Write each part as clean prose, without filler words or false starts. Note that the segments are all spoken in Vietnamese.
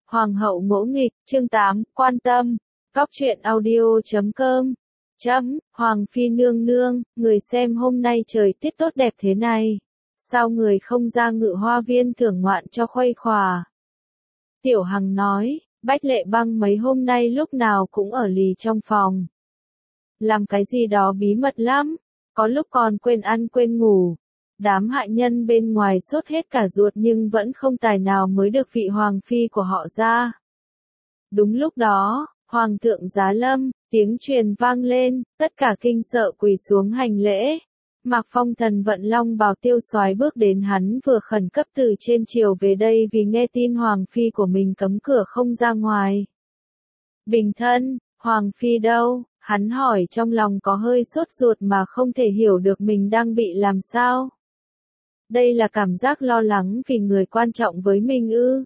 Hoàng hậu ngỗ nghịch, chương 8, quan tâm. Góc truyện audio.com. Hoàng phi nương nương, người xem hôm nay trời tiết tốt đẹp thế này. Sao người không ra Ngự Hoa Viên thưởng ngoạn cho khuây khỏa? Tiểu Hằng nói, Bách Lệ Băng mấy hôm nay lúc nào cũng ở lì trong phòng. Làm cái gì đó bí mật lắm, có lúc còn quên ăn quên ngủ. Đám hạ nhân bên ngoài sốt hết cả ruột nhưng vẫn không tài nào mới được vị hoàng phi của họ ra. Đúng lúc đó, Hoàng thượng giá lâm, tiếng truyền vang lên, tất cả kinh sợ quỳ xuống hành lễ. Mạc Phong thần vận long bào tiêu soái bước đến, hắn vừa khẩn cấp từ trên triều về đây vì nghe tin hoàng phi của mình cấm cửa không ra ngoài. Bình thân, hoàng phi đâu? Hắn hỏi trong lòng có hơi sốt ruột mà không thể hiểu được mình đang bị làm sao. Đây là cảm giác lo lắng vì người quan trọng với mình ư?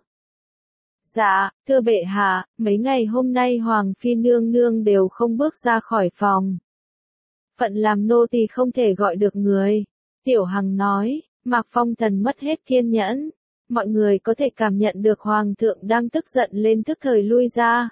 Dạ, thưa bệ hạ, mấy ngày hôm nay Hoàng phi nương nương đều không bước ra khỏi phòng. Phận làm nô tỳ không thể gọi được người. Tiểu Hằng nói, Mạc Phong thần mất hết kiên nhẫn. Mọi người có thể cảm nhận được Hoàng thượng đang tức giận lên tức thời lui ra.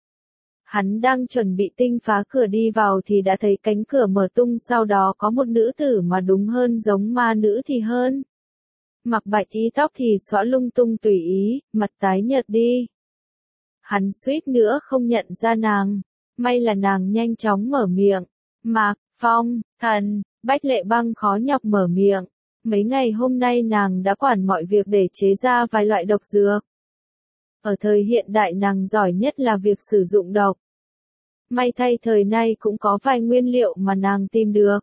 Hắn đang chuẩn bị tinh phá cửa đi vào thì đã thấy cánh cửa mở tung, sau đó có một nữ tử mà đúng hơn giống ma nữ thì hơn. Mặc bạch y, tóc thì xõa lung tung tùy ý, mặt tái nhợt đi. Hắn suýt nữa không nhận ra nàng, may là nàng nhanh chóng mở miệng. Mạc Phong thần. Bách Lệ Băng khó nhọc mở miệng. Mấy ngày hôm nay nàng đã quản mọi việc để chế ra vài loại độc dược. Ở thời hiện đại nàng giỏi nhất là việc sử dụng độc. May thay thời nay cũng có vài nguyên liệu mà nàng tìm được,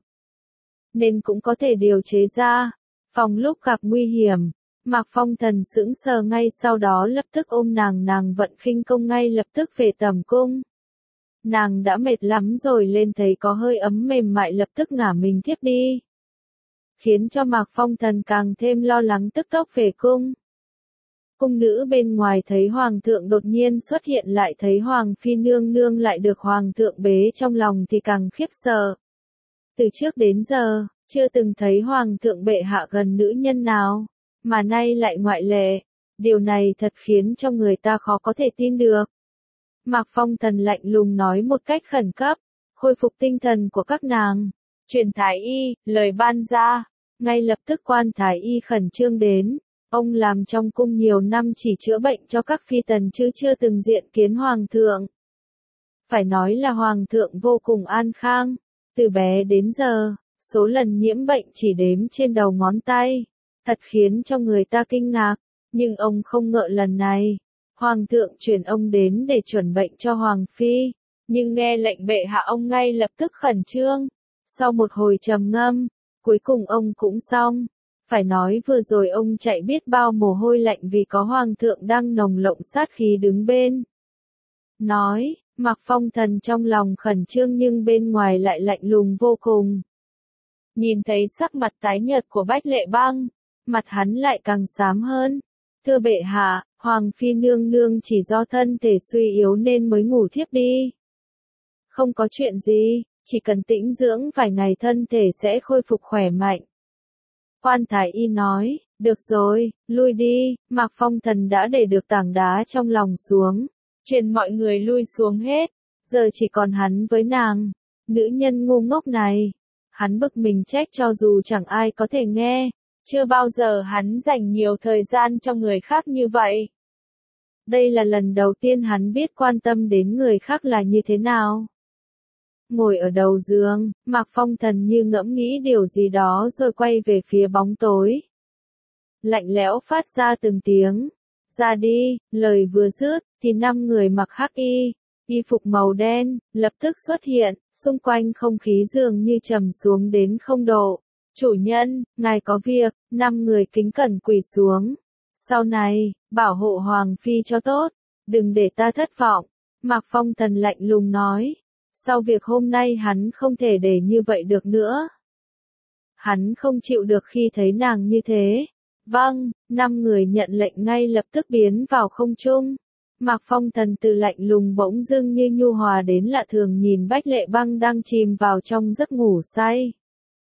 nên cũng có thể điều chế ra. Phòng lúc gặp nguy hiểm, Mạc Phong thần sững sờ, ngay sau đó lập tức ôm nàng vận khinh công ngay lập tức về tầm cung. Nàng đã mệt lắm rồi, lên thấy có hơi ấm mềm mại lập tức ngả mình thiếp đi. Khiến cho Mạc Phong thần càng thêm lo lắng, tức tốc về cung. Cung nữ bên ngoài thấy hoàng thượng đột nhiên xuất hiện, lại thấy hoàng phi nương nương lại được hoàng thượng bế trong lòng thì càng khiếp sợ. Từ trước đến giờ, chưa từng thấy hoàng thượng bệ hạ gần nữ nhân nào, mà nay lại ngoại lệ. Điều này thật khiến cho người ta khó có thể tin được. Mạc Phong thần lạnh lùng nói một cách khẩn cấp, khôi phục tinh thần của các nàng. Truyền thái y, lời ban ra. Ngay lập tức quan thái y khẩn trương đến. Ông làm trong cung nhiều năm chỉ chữa bệnh cho các phi tần chứ chưa từng diện kiến hoàng thượng. Phải nói là hoàng thượng vô cùng an khang. Từ bé đến giờ, số lần nhiễm bệnh chỉ đếm trên đầu ngón tay. Thật khiến cho người ta kinh ngạc. Nhưng ông không ngờ lần này, hoàng thượng chuyển ông đến để chuẩn bệnh cho hoàng phi. Nhưng nghe lệnh bệ hạ, ông ngay lập tức khẩn trương. Sau một hồi trầm ngâm, cuối cùng ông cũng xong. Phải nói vừa rồi ông chạy biết bao mồ hôi lạnh vì có hoàng thượng đang nồng lộng sát khí đứng bên. Nói, Mạc Phong thần trong lòng khẩn trương nhưng bên ngoài lại lạnh lùng vô cùng. Nhìn thấy sắc mặt tái nhợt của Bách Lệ Băng, mặt hắn lại càng xám hơn. Thưa bệ hạ, hoàng phi nương nương chỉ do thân thể suy yếu nên mới ngủ thiếp đi. Không có chuyện gì, chỉ cần tĩnh dưỡng vài ngày thân thể sẽ khôi phục khỏe mạnh. Quan thái y nói, được rồi, lui đi. Mạc Phong thần đã để được tảng đá trong lòng xuống, truyền mọi người lui xuống hết, giờ chỉ còn hắn với nàng, nữ nhân ngu ngốc này. Hắn bực mình trách cho dù chẳng ai có thể nghe, chưa bao giờ hắn dành nhiều thời gian cho người khác như vậy. Đây là lần đầu tiên hắn biết quan tâm đến người khác là như thế nào. Ngồi ở đầu giường, Mạc Phong thần như ngẫm nghĩ điều gì đó rồi quay về phía bóng tối. Lạnh lẽo phát ra từng tiếng. Ra đi, lời vừa dứt, thì 5 người mặc hắc y phục màu đen, lập tức xuất hiện, xung quanh không khí dường như trầm xuống đến 0 độ. Chủ nhân, ngài có việc. 5 người kính cẩn quỳ xuống. Sau này, bảo hộ hoàng phi cho tốt, đừng để ta thất vọng. Mạc Phong thần lạnh lùng nói. Sau việc hôm nay hắn không thể để như vậy được nữa. Hắn không chịu được khi thấy nàng như thế. Vâng, 5 người nhận lệnh ngay lập tức biến vào không trung. Mạc Phong thần từ lạnh lùng bỗng dưng như nhu hòa đến lạ thường nhìn Bách Lệ Băng đang chìm vào trong giấc ngủ say.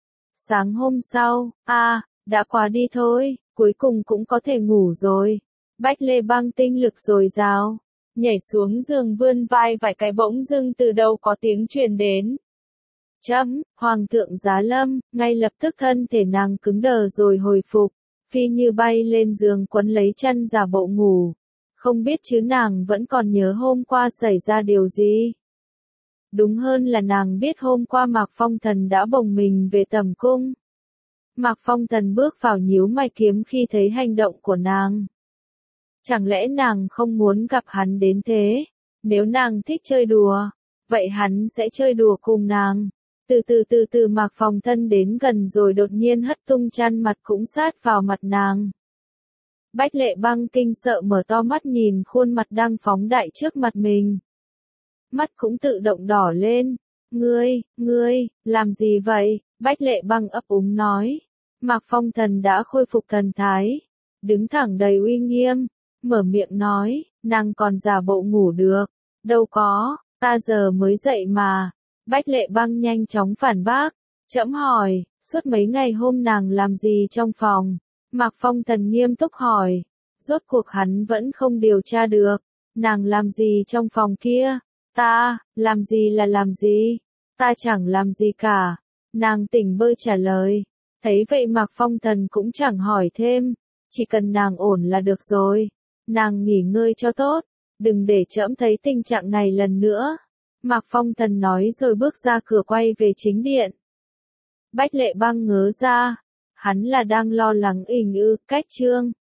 Sáng hôm sau, đã quá đi thôi, cuối cùng cũng có thể ngủ rồi. Bách Lệ Băng tinh lực dồi dào, nhảy xuống giường vươn vai vài cái bỗng dưng từ đâu có tiếng truyền đến. Hoàng thượng giá lâm, ngay lập tức thân thể nàng cứng đờ rồi hồi phục, phi như bay lên giường quấn lấy chân giả bộ ngủ. Không biết chứ nàng vẫn còn nhớ hôm qua xảy ra điều gì. Đúng hơn là nàng biết hôm qua Mạc Phong Thần đã bồng mình về tầm cung. Mạc Phong Thần bước vào nhíu mày kiếm khi thấy hành động của nàng. Chẳng lẽ nàng không muốn gặp hắn đến thế? Nếu nàng thích chơi đùa, vậy hắn sẽ chơi đùa cùng nàng. Từ Mạc Phong Thần đến gần rồi đột nhiên hất tung chăn mặt cũng sát vào mặt nàng. Bách Lệ Băng kinh sợ mở to mắt nhìn khuôn mặt đang phóng đại trước mặt mình. Mắt cũng tự động đỏ lên. Ngươi, làm gì vậy? Bách Lệ Băng ấp úng nói. Mạc Phong Thần đã khôi phục thần thái, đứng thẳng đầy uy nghiêm, mở miệng nói, nàng còn giả bộ ngủ được. Đâu có, ta giờ mới dậy mà. Bách Lệ Băng nhanh chóng phản bác. Trẫm hỏi, suốt mấy ngày hôm nàng làm gì trong phòng? Mạc Phong Thần nghiêm túc hỏi. Rốt cuộc hắn vẫn không điều tra được. Nàng làm gì trong phòng kia? Ta, làm gì là làm gì? Ta chẳng làm gì cả. Nàng tỉnh bơ trả lời. Thấy vậy Mạc Phong Thần cũng chẳng hỏi thêm. Chỉ cần nàng ổn là được rồi. Nàng nghỉ ngơi cho tốt. Đừng để trẫm thấy tình trạng này lần nữa. Mạc Phong Thần nói rồi bước ra cửa quay về chính điện. Bách Lệ Băng ngớ ra. Hắn là đang lo lắng ình ư, cách chương.